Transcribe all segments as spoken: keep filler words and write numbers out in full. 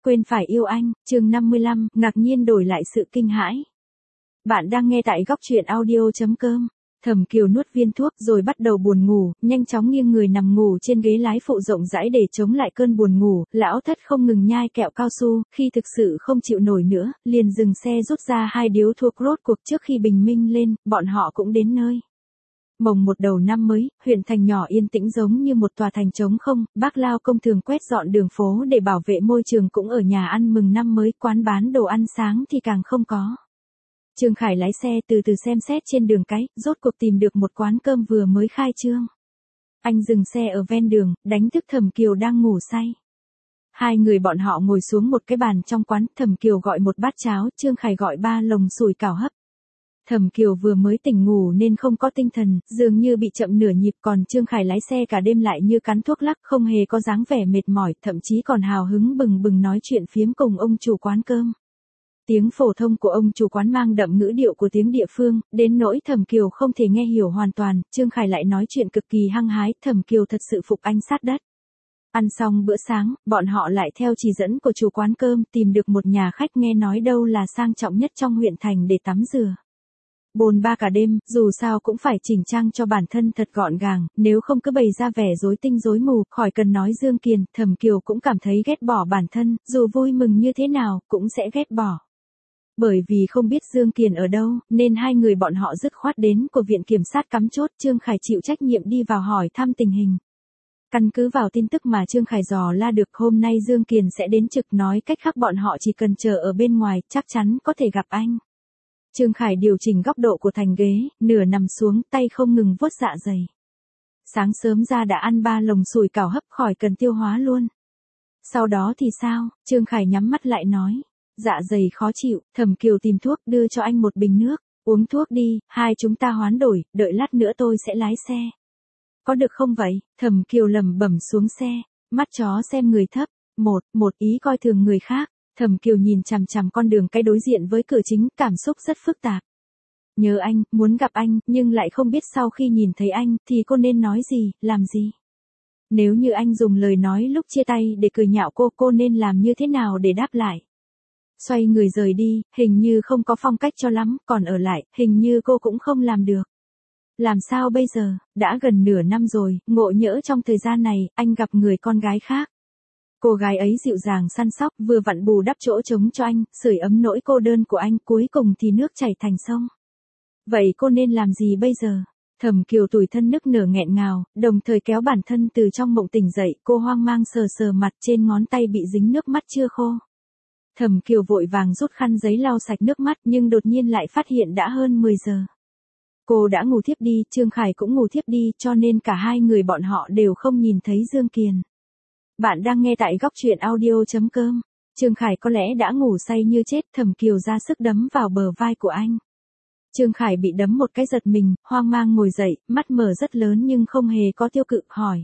quên phải yêu anh, chương năm mươi lăm, ngạc nhiên đổi lại sự kinh hãi. Bạn đang nghe tại góc truyện audio.com. Thẩm Kiều nuốt viên thuốc rồi bắt đầu buồn ngủ, nhanh chóng nghiêng người nằm ngủ trên ghế lái phụ rộng rãi để chống lại cơn buồn ngủ. Lão Thất không ngừng nhai kẹo cao su, khi thực sự không chịu nổi nữa, liền dừng xe rút ra hai điếu thuốc. Rốt cuộc trước khi bình minh lên, bọn họ cũng đến nơi. Mồng một đầu năm mới, huyện thành nhỏ yên tĩnh giống như một tòa thành trống không, bác Lao công thường quét dọn đường phố để bảo vệ môi trường cũng ở nhà ăn mừng năm mới, quán bán đồ ăn sáng thì càng không có. Trương Khải lái xe từ từ xem xét trên đường cái, rốt cuộc tìm được một quán cơm vừa mới khai trương. Anh dừng xe ở ven đường, đánh thức Thẩm Kiều đang ngủ say. Hai người bọn họ ngồi xuống một cái bàn trong quán, Thẩm Kiều gọi một bát cháo, Trương Khải gọi ba lồng sủi cảo hấp. Thẩm Kiều vừa mới tỉnh ngủ nên không có tinh thần, dường như bị chậm nửa nhịp, còn Trương Khải lái xe cả đêm lại như cắn thuốc lắc, không hề có dáng vẻ mệt mỏi, thậm chí còn hào hứng bừng bừng nói chuyện phiếm cùng ông chủ quán cơm. Tiếng phổ thông của ông chủ quán mang đậm ngữ điệu của tiếng địa phương, đến nỗi Thẩm Kiều không thể nghe hiểu hoàn toàn, Trương Khải lại nói chuyện cực kỳ hăng hái, Thẩm Kiều thật sự phục anh sát đất. Ăn xong bữa sáng, bọn họ lại theo chỉ dẫn của chủ quán cơm tìm được một nhà khách nghe nói đâu là sang trọng nhất trong huyện thành để tắm rửa. Bồn ba cả đêm, dù sao cũng phải chỉnh trang cho bản thân thật gọn gàng, nếu không cứ bày ra vẻ rối tinh rối mù, khỏi cần nói Dương Kiền, Thẩm Kiều cũng cảm thấy ghét bỏ bản thân, dù vui mừng như thế nào, cũng sẽ ghét bỏ. Bởi vì không biết Dương Kiền ở đâu, nên hai người bọn họ dứt khoát đến của viện kiểm sát cắm chốt, Trương Khải chịu trách nhiệm đi vào hỏi thăm tình hình. Căn cứ vào tin tức mà Trương Khải dò la được, hôm nay Dương Kiền sẽ đến trực, nói cách khác bọn họ chỉ cần chờ ở bên ngoài, chắc chắn có thể gặp anh. Trương Khải điều chỉnh góc độ của thành ghế, nửa nằm xuống, tay không ngừng vuốt dạ dày. Sáng sớm ra đã ăn ba lồng sủi cảo hấp, khỏi cần tiêu hóa luôn. Sau đó thì sao? Trương Khải nhắm mắt lại nói. Dạ dày khó chịu, Thẩm Kiều tìm thuốc đưa cho anh một bình nước, uống thuốc đi, hai chúng ta hoán đổi, đợi lát nữa tôi sẽ lái xe. Có được không vậy? Thẩm Kiều lẩm bẩm xuống xe, mắt chó xem người thấp, một, một ý coi thường người khác. Thẩm Kiều nhìn chằm chằm con đường cái đối diện với cửa chính, cảm xúc rất phức tạp. Nhớ anh, muốn gặp anh, nhưng lại không biết sau khi nhìn thấy anh, thì cô nên nói gì, làm gì. Nếu như anh dùng lời nói lúc chia tay để cười nhạo cô, cô nên làm như thế nào để đáp lại. Xoay người rời đi, hình như không có phong cách cho lắm, còn ở lại, hình như cô cũng không làm được. Làm sao bây giờ, đã gần nửa năm rồi, ngộ nhỡ trong thời gian này, anh gặp người con gái khác. Cô gái ấy dịu dàng săn sóc, vừa vặn bù đắp chỗ trống cho anh, sưởi ấm nỗi cô đơn của anh, cuối cùng thì nước chảy thành sông. Vậy cô nên làm gì bây giờ? Thẩm Kiều tủi thân nức nở nghẹn ngào, đồng thời kéo bản thân từ trong mộng tỉnh dậy, cô hoang mang sờ sờ mặt, trên ngón tay bị dính nước mắt chưa khô. Thẩm Kiều vội vàng rút khăn giấy lau sạch nước mắt, nhưng đột nhiên lại phát hiện đã hơn mười giờ. Cô đã ngủ thiếp đi, Trương Khải cũng ngủ thiếp đi, cho nên cả hai người bọn họ đều không nhìn thấy Dương Kiền. Bạn đang nghe tại góc truyện audio.com. Trương Khải có lẽ đã ngủ say như chết, Thẩm Kiều ra sức đấm vào bờ vai của anh. Trương Khải bị đấm một cái giật mình, hoang mang ngồi dậy, mắt mở rất lớn nhưng không hề có tiêu cự, hỏi.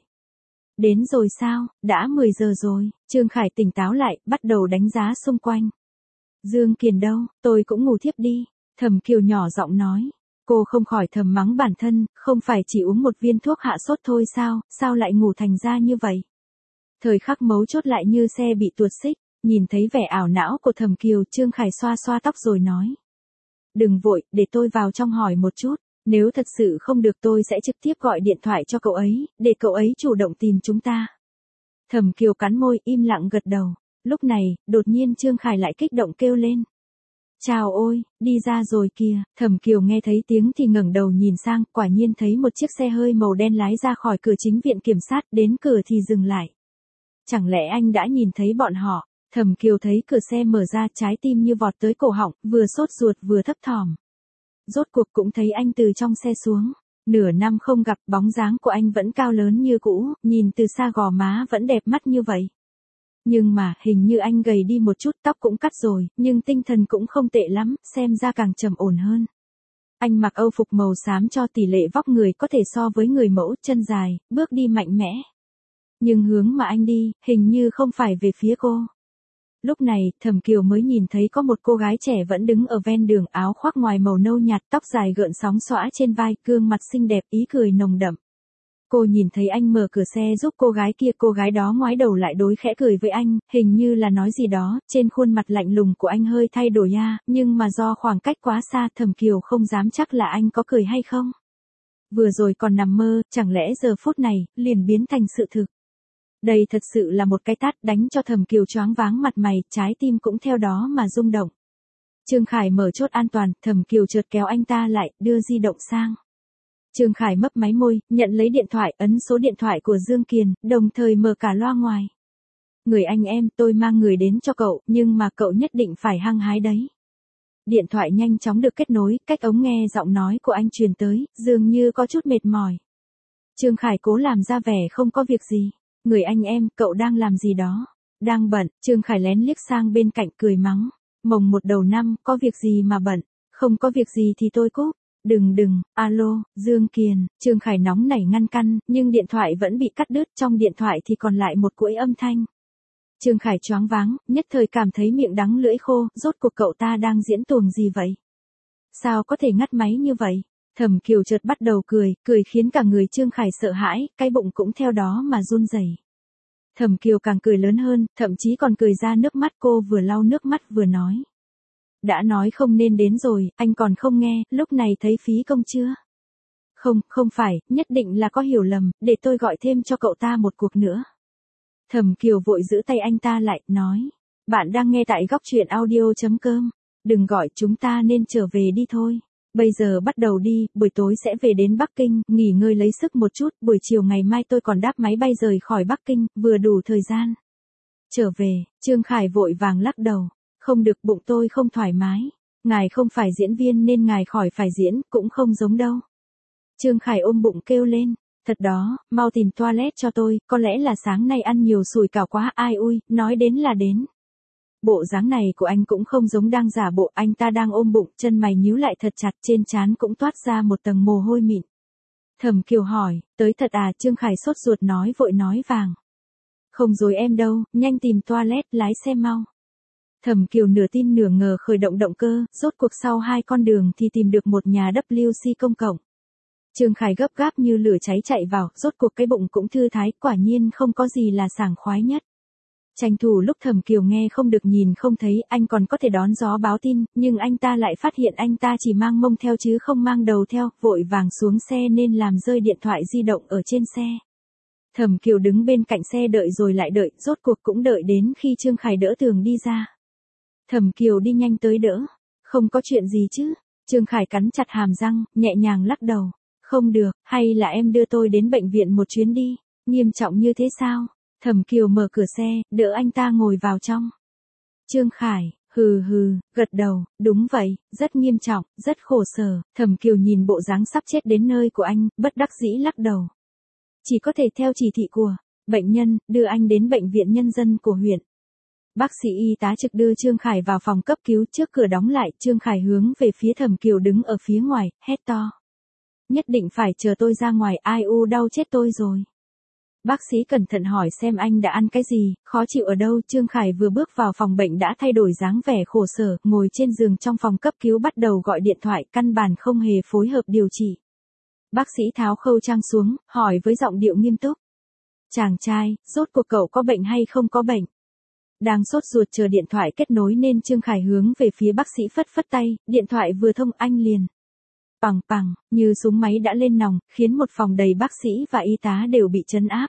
Đến rồi sao, đã mười giờ rồi. Trương Khải tỉnh táo lại, bắt đầu đánh giá xung quanh. Dương Kiền đâu, tôi cũng ngủ thiếp đi. Thẩm Kiều nhỏ giọng nói. Cô không khỏi thầm mắng bản thân, không phải chỉ uống một viên thuốc hạ sốt thôi sao, sao lại ngủ thành ra như vậy. Thời khắc mấu chốt lại như xe bị tuột xích, nhìn thấy vẻ ảo não của Thẩm Kiều, Trương Khải xoa xoa tóc rồi nói. Đừng vội, để tôi vào trong hỏi một chút, nếu thật sự không được tôi sẽ trực tiếp gọi điện thoại cho cậu ấy, để cậu ấy chủ động tìm chúng ta. Thẩm Kiều cắn môi, im lặng gật đầu. Lúc này, đột nhiên Trương Khải lại kích động kêu lên. Chào ôi, đi ra rồi kìa. Thẩm Kiều nghe thấy tiếng thì ngẩng đầu nhìn sang, quả nhiên thấy một chiếc xe hơi màu đen lái ra khỏi cửa chính viện kiểm sát, đến cửa thì dừng lại. Chẳng lẽ anh đã nhìn thấy bọn họ? Thẩm Kiều thấy cửa xe mở ra, trái tim như vọt tới cổ họng, vừa sốt ruột vừa thấp thỏm. Rốt cuộc cũng thấy anh từ trong xe xuống. Nửa năm không gặp, bóng dáng của anh vẫn cao lớn như cũ, nhìn từ xa gò má vẫn đẹp mắt như vậy. Nhưng mà, hình như anh gầy đi một chút, tóc cũng cắt rồi, nhưng tinh thần cũng không tệ lắm, xem ra càng trầm ổn hơn. Anh mặc âu phục màu xám cho tỷ lệ vóc người có thể so với người mẫu, chân dài, bước đi mạnh mẽ. Nhưng hướng mà anh đi, hình như không phải về phía cô. Lúc này, Thẩm Kiều mới nhìn thấy có một cô gái trẻ vẫn đứng ở ven đường, áo khoác ngoài màu nâu nhạt, tóc dài gợn sóng xõa trên vai, gương mặt xinh đẹp, ý cười nồng đậm. Cô nhìn thấy anh mở cửa xe giúp cô gái kia, cô gái đó ngoái đầu lại đối khẽ cười với anh, hình như là nói gì đó, trên khuôn mặt lạnh lùng của anh hơi thay đổi a, nhưng mà do khoảng cách quá xa Thẩm Kiều không dám chắc là anh có cười hay không. Vừa rồi còn nằm mơ, chẳng lẽ giờ phút này, liền biến thành sự thực. Đây thật sự là một cái tát đánh cho Thẩm Kiều choáng váng mặt mày, trái tim cũng theo đó mà rung động. Trương Khải mở chốt an toàn, Thẩm Kiều chợt kéo anh ta lại, đưa di động sang. Trương Khải mấp máy môi, nhận lấy điện thoại, ấn số điện thoại của Dương Kiền, đồng thời mở cả loa ngoài. Người anh em, tôi mang người đến cho cậu, nhưng mà cậu nhất định phải hăng hái đấy. Điện thoại nhanh chóng được kết nối, cách ống nghe giọng nói của anh truyền tới, dường như có chút mệt mỏi. Trương Khải cố làm ra vẻ không có việc gì. Người anh em, cậu đang làm gì đó? Đang bận, Trương Khải lén liếc sang bên cạnh cười mắng. Mồng một đầu năm, có việc gì mà bận? Không có việc gì thì tôi cúp. Đừng đừng, alo, Dương Kiền, Trương Khải nóng nảy ngăn căn, nhưng điện thoại vẫn bị cắt đứt, trong điện thoại thì còn lại một chuỗi âm thanh. Trương Khải choáng váng, nhất thời cảm thấy miệng đắng lưỡi khô, rốt cuộc cậu ta đang diễn tuồng gì vậy? Sao có thể ngắt máy như vậy? Thẩm Kiều chợt bắt đầu cười, cười khiến cả người Trương Khải sợ hãi, cái bụng cũng theo đó mà run rẩy. Thẩm Kiều càng cười lớn hơn, thậm chí còn cười ra nước mắt, cô vừa lau nước mắt vừa nói. Đã nói không nên đến rồi, anh còn không nghe, lúc này thấy phí công chưa? Không, không phải, nhất định là có hiểu lầm, để tôi gọi thêm cho cậu ta một cuộc nữa. Thẩm Kiều vội giữ tay anh ta lại, nói. Bạn đang nghe tại góc truyện audio.com. Đừng gọi, chúng ta nên trở về đi thôi. Bây giờ bắt đầu đi, buổi tối sẽ về đến Bắc Kinh, nghỉ ngơi lấy sức một chút, buổi chiều ngày mai tôi còn đáp máy bay rời khỏi Bắc Kinh, vừa đủ thời gian. Trở về, Trương Khải vội vàng lắc đầu. Không được, bụng tôi không thoải mái. Ngài không phải diễn viên nên ngài khỏi phải diễn, cũng không giống đâu. Trương Khải ôm bụng kêu lên. Thật đó, mau tìm toilet cho tôi, có lẽ là sáng nay ăn nhiều sủi cảo quá, ai ui, nói đến là đến. Bộ dáng này của anh cũng không giống đang giả bộ, anh ta đang ôm bụng, chân mày nhíu lại thật chặt, trên trán cũng toát ra một tầng mồ hôi mịn. Thẩm Kiều hỏi, tới thật à? Trương Khải sốt ruột nói vội nói vàng. Không dối em đâu, nhanh tìm toilet, lái xe mau. Thẩm Kiều nửa tin nửa ngờ khởi động động cơ, rốt cuộc sau hai con đường thì tìm được một nhà W C công cộng. Trương Khải gấp gáp như lửa cháy chạy vào, rốt cuộc cái bụng cũng thư thái, quả nhiên không có gì là sảng khoái nhất. Tranh thủ lúc Thẩm Kiều nghe không được nhìn không thấy, anh còn có thể đón gió báo tin, nhưng anh ta lại phát hiện anh ta chỉ mang mông theo chứ không mang đầu theo, vội vàng xuống xe nên làm rơi điện thoại di động ở trên xe. Thẩm Kiều đứng bên cạnh xe đợi rồi lại đợi, rốt cuộc cũng đợi đến khi Trương Khải đỡ tường đi ra. Thẩm Kiều đi nhanh tới đỡ. Không có chuyện gì chứ? Trương Khải cắn chặt hàm răng, nhẹ nhàng lắc đầu. Không được, hay là em đưa tôi đến bệnh viện một chuyến đi? Nghiêm trọng như thế sao? Thẩm Kiều mở cửa xe, đỡ anh ta ngồi vào trong. Trương Khải, hừ hừ, gật đầu, đúng vậy, rất nghiêm trọng, rất khổ sở. Thẩm Kiều nhìn bộ dáng sắp chết đến nơi của anh, bất đắc dĩ lắc đầu. Chỉ có thể theo chỉ thị của bệnh nhân, đưa anh đến bệnh viện nhân dân của huyện. Bác sĩ y tá trực đưa Trương Khải vào phòng cấp cứu, trước cửa đóng lại, Trương Khải hướng về phía Thẩm Kiều đứng ở phía ngoài, hét to. Nhất định phải chờ tôi ra ngoài, ai u đau chết tôi rồi. Bác sĩ cẩn thận hỏi xem anh đã ăn cái gì, khó chịu ở đâu. Trương Khải vừa bước vào phòng bệnh đã thay đổi dáng vẻ khổ sở, ngồi trên giường trong phòng cấp cứu bắt đầu gọi điện thoại, căn bản không hề phối hợp điều trị. Bác sĩ tháo khâu trang xuống, hỏi với giọng điệu nghiêm túc. Chàng trai, rốt cuộc cậu có bệnh hay không có bệnh? Đang sốt ruột chờ điện thoại kết nối nên Trương Khải hướng về phía bác sĩ phất phất tay, điện thoại vừa thông anh liền. Pằng pằng, như súng máy đã lên nòng, khiến một phòng đầy bác sĩ và y tá đều bị trấn áp.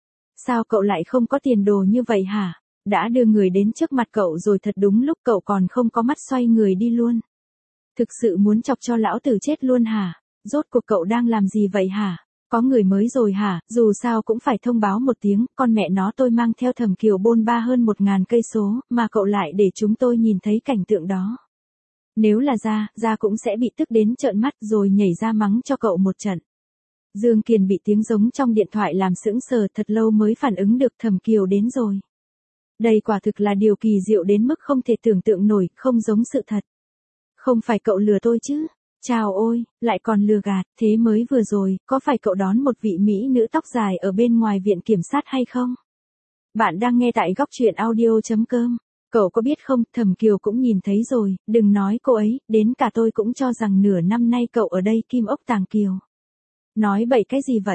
Sao cậu lại không có tiền đồ như vậy hả? Đã đưa người đến trước mặt cậu rồi, thật đúng lúc cậu còn không có mắt xoay người đi luôn. Thực sự muốn chọc cho lão tử chết luôn hả? Rốt cuộc cậu đang làm gì vậy hả? Có người mới rồi hả? Dù sao cũng phải thông báo một tiếng, con mẹ nó tôi mang theo Thẩm Kiều bôn ba hơn một ngàn cây số, mà cậu lại để chúng tôi nhìn thấy cảnh tượng đó. Nếu là ra, ra cũng sẽ bị tức đến trợn mắt rồi nhảy ra mắng cho cậu một trận. Dương Kiền bị tiếng giống trong điện thoại làm sững sờ, thật lâu mới phản ứng được Thẩm Kiều đến rồi. Đây quả thực là điều kỳ diệu đến mức không thể tưởng tượng nổi, không giống sự thật. Không phải cậu lừa tôi chứ? Chào ôi, lại còn lừa gạt, thế mới vừa rồi, có phải cậu đón một vị mỹ nữ tóc dài ở bên ngoài viện kiểm sát hay không? Bạn đang nghe tại góc truyện audio.com. Cậu có biết không, Thẩm Kiều cũng nhìn thấy rồi, đừng nói cô ấy, đến cả tôi cũng cho rằng nửa năm nay cậu ở đây kim ốc tàng kiều. Nói bậy cái gì vậy?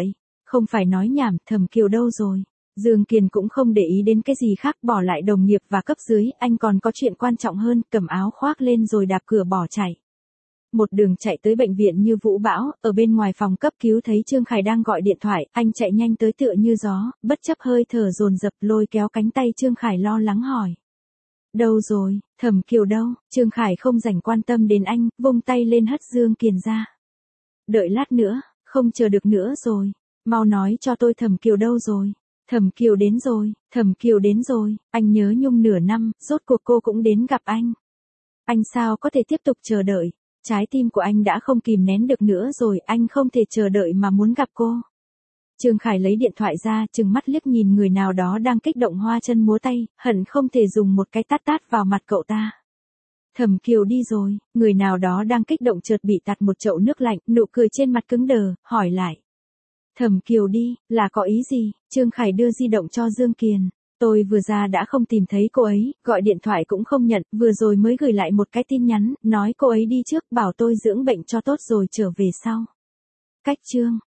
Không phải nói nhảm, Thẩm Kiều đâu rồi? Dương Kiền cũng không để ý đến cái gì khác, bỏ lại đồng nghiệp và cấp dưới, anh còn có chuyện quan trọng hơn, cầm áo khoác lên rồi đạp cửa bỏ chạy. Một đường chạy tới bệnh viện như vũ bão, ở bên ngoài phòng cấp cứu thấy Trương Khải đang gọi điện thoại, anh chạy nhanh tới tựa như gió, bất chấp hơi thở dồn dập lôi kéo cánh tay Trương Khải lo lắng hỏi. Đâu rồi, Thẩm Kiều đâu? Trương Khải không rảnh quan tâm đến anh, vung tay lên hất Dương Kiền ra. Đợi lát nữa, không chờ được nữa rồi, mau nói cho tôi Thẩm Kiều đâu rồi? Thẩm Kiều đến rồi, Thẩm Kiều đến rồi, anh nhớ nhung nửa năm, rốt cuộc cô cũng đến gặp anh. Anh sao có thể tiếp tục chờ đợi, trái tim của anh đã không kìm nén được nữa rồi, anh không thể chờ đợi mà muốn gặp cô. Trương Khải lấy điện thoại ra, trừng mắt liếc nhìn người nào đó đang kích động hoa chân múa tay, hận không thể dùng một cái tát tát vào mặt cậu ta. Thẩm Kiều đi rồi, người nào đó đang kích động chợt bị tạt một chậu nước lạnh, nụ cười trên mặt cứng đờ, hỏi lại. Thẩm Kiều đi, là có ý gì? Trương Khải đưa di động cho Dương Kiền. Tôi vừa ra đã không tìm thấy cô ấy, gọi điện thoại cũng không nhận, vừa rồi mới gửi lại một cái tin nhắn, nói cô ấy đi trước, bảo tôi dưỡng bệnh cho tốt rồi trở về sau. Cách Trương